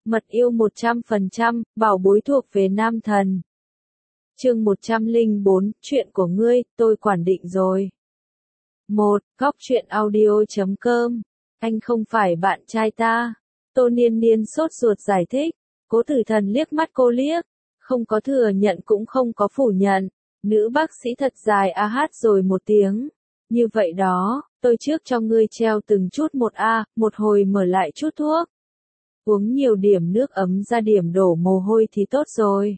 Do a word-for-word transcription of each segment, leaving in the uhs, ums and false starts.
Mật yêu một trăm phần trăm, bảo bối thuộc về nam thần. Chương một trăm lẻ bốn, chuyện của ngươi, tôi quản định rồi. một. Góc truyện audio chấm com. Anh không phải bạn trai ta. Tô Niên Niên sốt ruột giải thích. Cố Tử Thần liếc mắt cô liếc. Không có thừa nhận cũng không có phủ nhận. Nữ bác sĩ thật dài a hát rồi một tiếng. Như vậy đó, tôi trước cho ngươi treo từng chút một a, một hồi mở lại chút thuốc. Uống nhiều điểm nước ấm ra điểm đổ mồ hôi thì tốt rồi.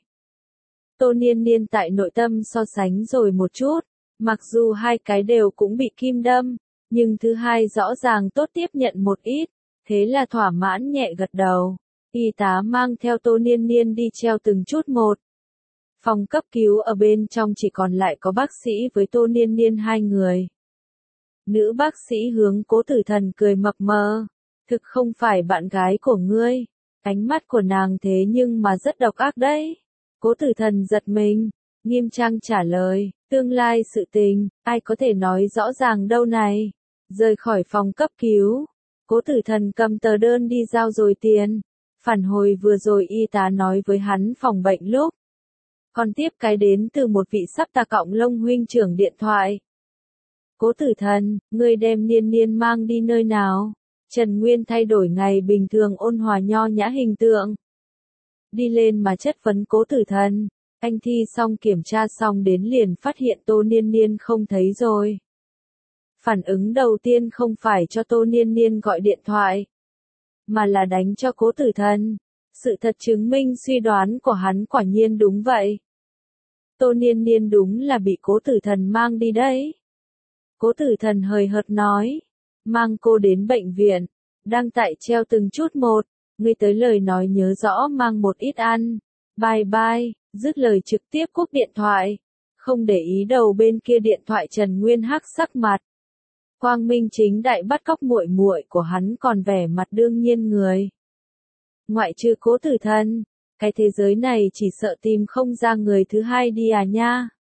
Tô Niên Niên tại nội tâm so sánh rồi một chút, mặc dù hai cái đều cũng bị kim đâm, nhưng thứ hai rõ ràng tốt tiếp nhận một ít, thế là thỏa mãn nhẹ gật đầu. Y tá mang theo Tô Niên Niên đi treo từng chút một. Phòng cấp cứu ở bên trong chỉ còn lại có bác sĩ với Tô Niên Niên hai người. Nữ bác sĩ hướng Cố Tử Thần cười mập mờ. Thực không phải bạn gái của ngươi. Ánh mắt của nàng thế nhưng mà rất độc ác đấy. Cố Tử Thần giật mình, nghiêm trang trả lời, tương lai sự tình, ai có thể nói rõ ràng đâu này. Rời khỏi phòng cấp cứu, Cố Tử Thần cầm tờ đơn đi giao rồi tiền. Phản hồi vừa rồi y tá nói với hắn phòng bệnh lúc. Còn tiếp cái đến từ một vị sắp ta cộng lông huynh trưởng điện thoại. Cố Tử Thần, ngươi đem Niên Niên mang đi nơi nào? Trần Nguyên thay đổi ngày bình thường ôn hòa nho nhã hình tượng. Đi lên mà chất vấn Cố Tử Thần. Anh thi xong kiểm tra xong đến liền phát hiện Tô Niên Niên không thấy rồi. Phản ứng đầu tiên không phải cho Tô Niên Niên gọi điện thoại, mà là đánh cho Cố Tử Thần. Sự thật chứng minh suy đoán của hắn quả nhiên đúng vậy. Tô Niên Niên đúng là bị Cố Tử Thần mang đi đấy. Cố Tử Thần hời hợt nói. Mang cô đến bệnh viện. Đang tại treo từng chút một. Ngươi tới lời nói nhớ rõ mang một ít ăn. Bye bye. Dứt lời trực tiếp cúp điện thoại. Không để ý đầu bên kia điện thoại Trần Nguyên hắc sắc mặt. Quang minh chính đại bắt cóc muội muội của hắn còn vẻ mặt đương nhiên người. Ngoại trừ Cố Tử Thần, cái thế giới này chỉ sợ tìm không ra người thứ hai đi à nha.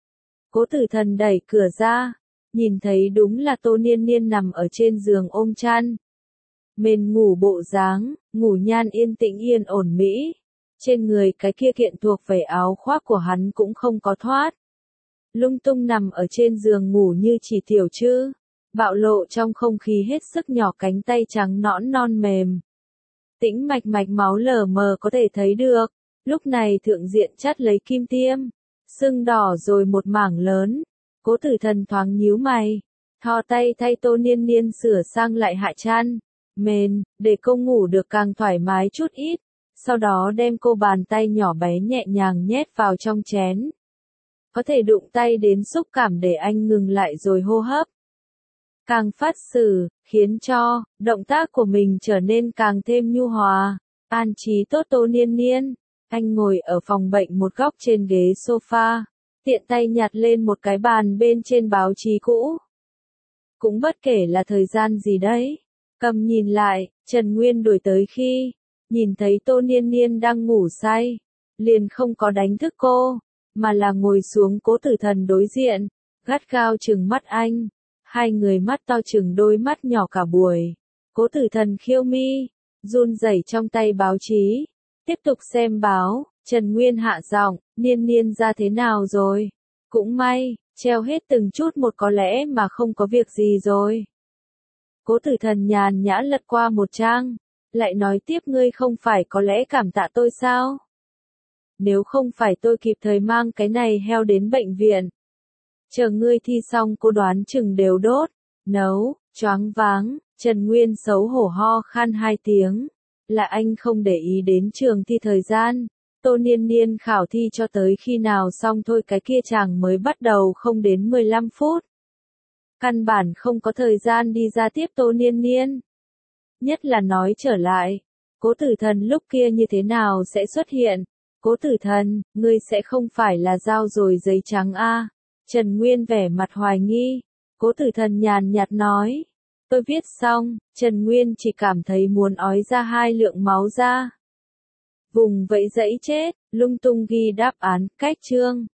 Cố Tử Thần đẩy cửa ra, nhìn thấy đúng là Tô Niên Niên nằm ở trên giường ôm chăn. Mền ngủ bộ dáng, ngủ nhan yên tĩnh yên ổn mỹ. Trên người cái kia kiện thuộc về áo khoác của hắn cũng không có thoát. Lung tung nằm ở trên giường ngủ như chỉ tiểu chư, bạo lộ trong không khí hết sức nhỏ cánh tay trắng nõn non mềm. Tĩnh mạch mạch máu lờ mờ có thể thấy được, lúc này thượng diện chắt lấy kim tiêm, sưng đỏ rồi một mảng lớn. Cố Tử Thần thoáng nhíu mày, thò tay thay Tô Niên Niên sửa sang lại hạ chăn, mền, để cô ngủ được càng thoải mái chút ít, sau đó đem cô bàn tay nhỏ bé nhẹ nhàng nhét vào trong chén. Có thể đụng tay đến xúc cảm để anh ngừng lại rồi hô hấp. Càng phát xử, khiến cho, động tác của mình trở nên càng thêm nhu hòa, an trí tốt Tô Niên Niên. Anh ngồi ở phòng bệnh một góc trên ghế sofa, tiện tay nhặt lên một cái bàn bên trên báo chí cũ. Cũng bất kể là thời gian gì đấy, cầm nhìn lại, Trần Nguyên đuổi tới khi, nhìn thấy Tô Niên Niên đang ngủ say, liền không có đánh thức cô, mà là ngồi xuống Cố Tử Thần đối diện, gắt gao trừng mắt anh. Hai người mắt to chừng đôi mắt nhỏ cả buổi. Cố Tử Thần khiêu mi, run rẩy trong tay báo chí. Tiếp tục xem báo, Trần Nguyên hạ giọng, Niên Niên ra thế nào rồi? Cũng may, treo hết từng chút một có lẽ mà không có việc gì rồi. Cố Tử Thần nhàn nhã lật qua một trang, lại nói tiếp ngươi không phải có lẽ cảm tạ tôi sao? Nếu không phải tôi kịp thời mang cái này heo đến bệnh viện. Chờ ngươi thi xong cô đoán chừng đều đốt, nấu, choáng váng, Trần Nguyên xấu hổ ho khan hai tiếng. Là anh không để ý đến trường thi thời gian, Tô Niên Niên khảo thi cho tới khi nào xong thôi cái kia chàng mới bắt đầu không đến mười lăm phút. Căn bản không có thời gian đi ra tiếp Tô Niên Niên. Nhất là nói trở lại, Cố Tử Thần lúc kia như thế nào sẽ xuất hiện? Cố Tử Thần, ngươi sẽ không phải là giao rồi giấy trắng a? Trần Nguyên vẻ mặt hoài nghi. Cố Tử Thần nhàn nhạt nói. Tôi viết xong, Trần Nguyên chỉ cảm thấy muốn ói ra hai lượng máu ra. Vùng vẫy dẫy chết, lung tung ghi đáp án, cách chương.